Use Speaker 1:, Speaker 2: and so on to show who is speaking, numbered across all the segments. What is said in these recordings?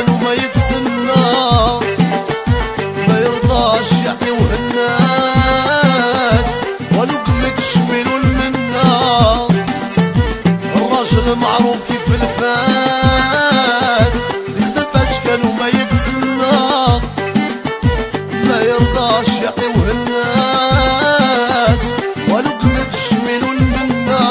Speaker 1: كان وما يتسنى، ما يرضاش يعطيوه الناس ولو قلت شميلو المنة. الراجل معروف كيف الفاس يخدم فاشكال وما يتسنى، ما يرضاش يعطيوه الناس ولو قلت شميلو المنة.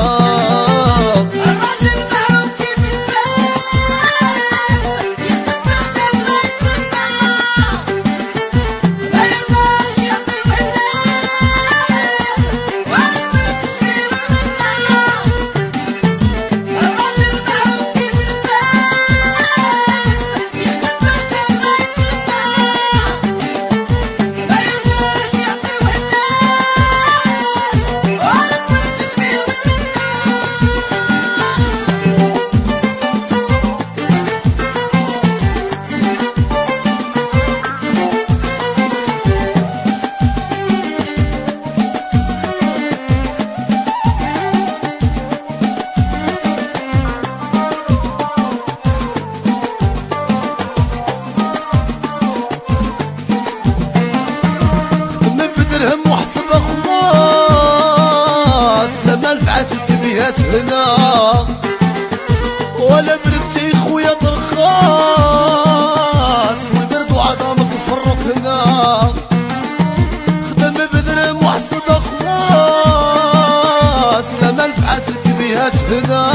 Speaker 2: الراجل معروف كيف الفاس يخدم فاشكال وما يتسنى، ما يرضاش يعطيوه الناس ولو قلت شميلو المنة. الراجل معروف كيف الفاس يخدم فاشكال وما يتسنى، ما يرضاش يعطيوه الناس ولو قلت شميلو المنة.
Speaker 1: من بدرهم وحسب خلاص لما نفعت الكبيات هنا، ولا بردتي خويا ترخاص ويبردوا عظامك فرق هنا. خدم بدرهم وحسب خلاص لما نفعت الكبيات هنا،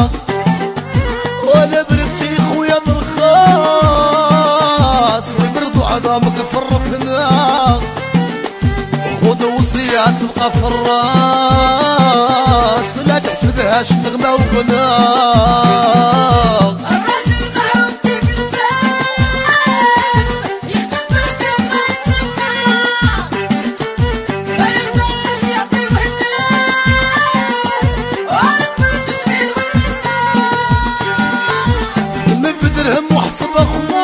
Speaker 1: ولا بردتي خويا ترخاص ويبردوا عظامك فرق هنا. خذ وصية تبقى في الراس لا تحسبهاش نغمة وغناء.
Speaker 2: الراجل معروف كيف الفاس يخدم فاشكال وما يتسنى، ما يرضاش يعطيوه الناس ولو قلت شميلو المنة.
Speaker 1: من بدرهم وحسب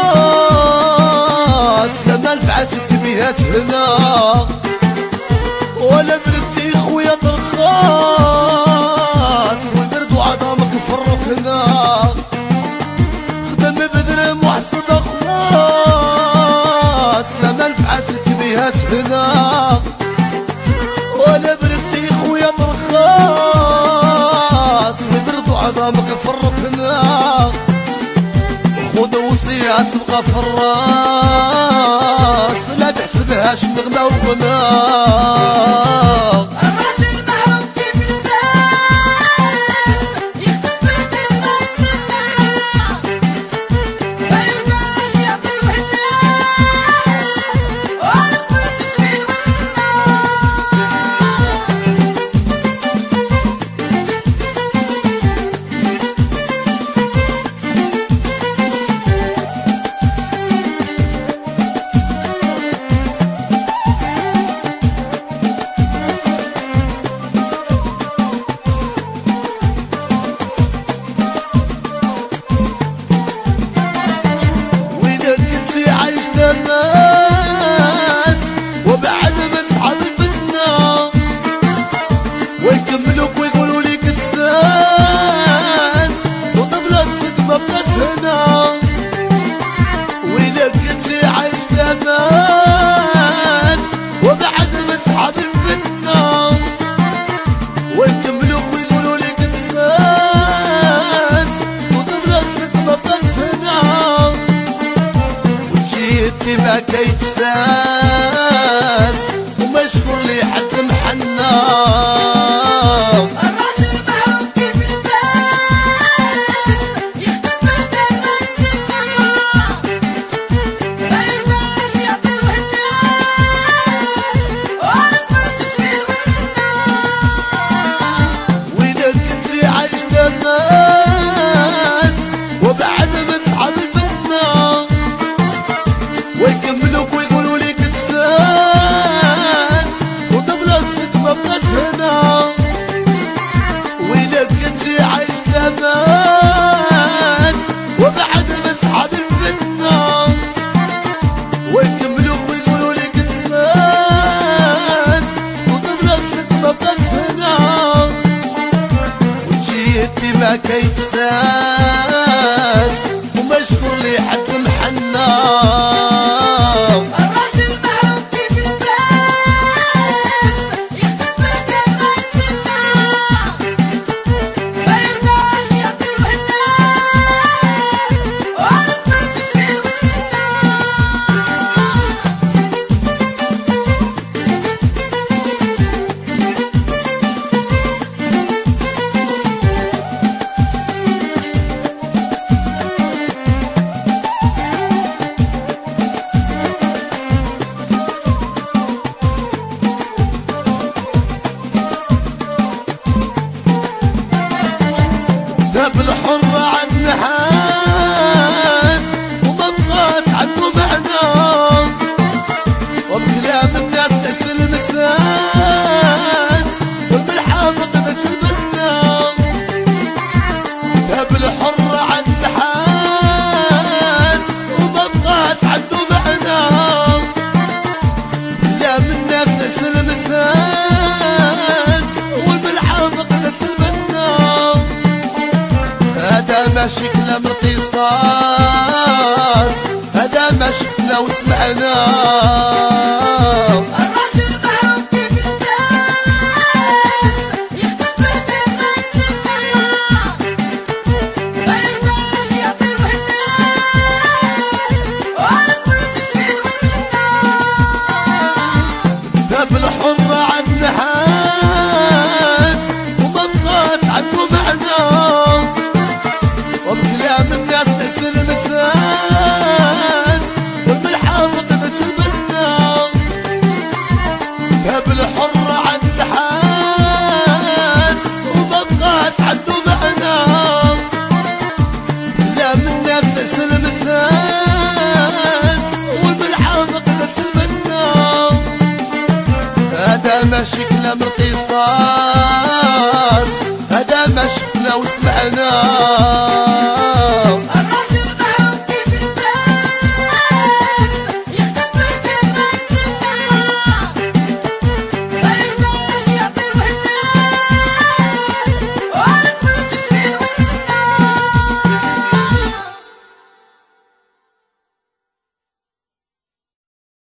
Speaker 1: خلاص لما نفعت الكبيات هنا، ولا بردتي خويا ترخاص ويبردوا عظامك فرق هنا. خدم بدرهم وحسب خلاص لما نفعت الكبيات هنا، ولا بردتي خويا ترخاص ويبردوا عظامك فرق هنا. خذ وصية تبقى في الراس لا تحسبهاش نغمة وغناء.
Speaker 2: الراجل معروف كيف الفاس يخدم فاشكال وما يتسنى، ما يرضاش يعطيوه الناس ولو قلت شميلو المنة.
Speaker 1: وإذا كنتي عايش ناس وبعد ما تصحاب الفتنة ويكملوك ويقولوا ليك تساس وطبلة الصدق ما بقات هنا. وإذا كنتي عايش ناس وبعد ما تصحاب الفتنة ويكملوك ويقولوا ليك تساس وطبلة الصدق ما بقات هنا. وجيتي ما كيتساس ومشكور لي حد محنا.
Speaker 2: الراجل معروف كيف الفاس يخدم فاشكال وما يتسنى، ما يرضاش يعطيوه الناس ولو قلت شميلو المنة.
Speaker 1: وإذا كنتي عايش ناس وبعد ما تصحاب الفتنة ويكملوك ويقولوا ليك تساس وطبلة الصدق ما بقات هنا. حد محنى
Speaker 2: الراجل معروف كيف الفاس يخدم مكان ما يتسنى ما يرضاش يعطي الناس وعرف ما تشبه
Speaker 1: بالحرة عالنحاس وما بقاش عنده معنى وبكلام الناس تحس المساس والملحة فقدت البنا بالحرة عالنحاس وما بقاش عنده معنى كلام الناس تحس المساس والملحة فقدت البنا هذا ماشي كلام القصاص هذا ماشي لو سمعنا
Speaker 2: الراجل معروف كيف الفاس يخدم مكان ما يتسنى ما يرضاش يعطي الناس وعرف ما تشبه
Speaker 1: ذاب الحرة عالنحاس وما بقاش عنده معنى وبكلام الناس تحس المساس والملحة فقدت البنا ذاب الحرة عالنحاس وما بقاش عنده معنى كلام الناس تحس المساس والملحة فقدت البنا هذا ماشي كلام القصاص هذا ماشي لو سمعنا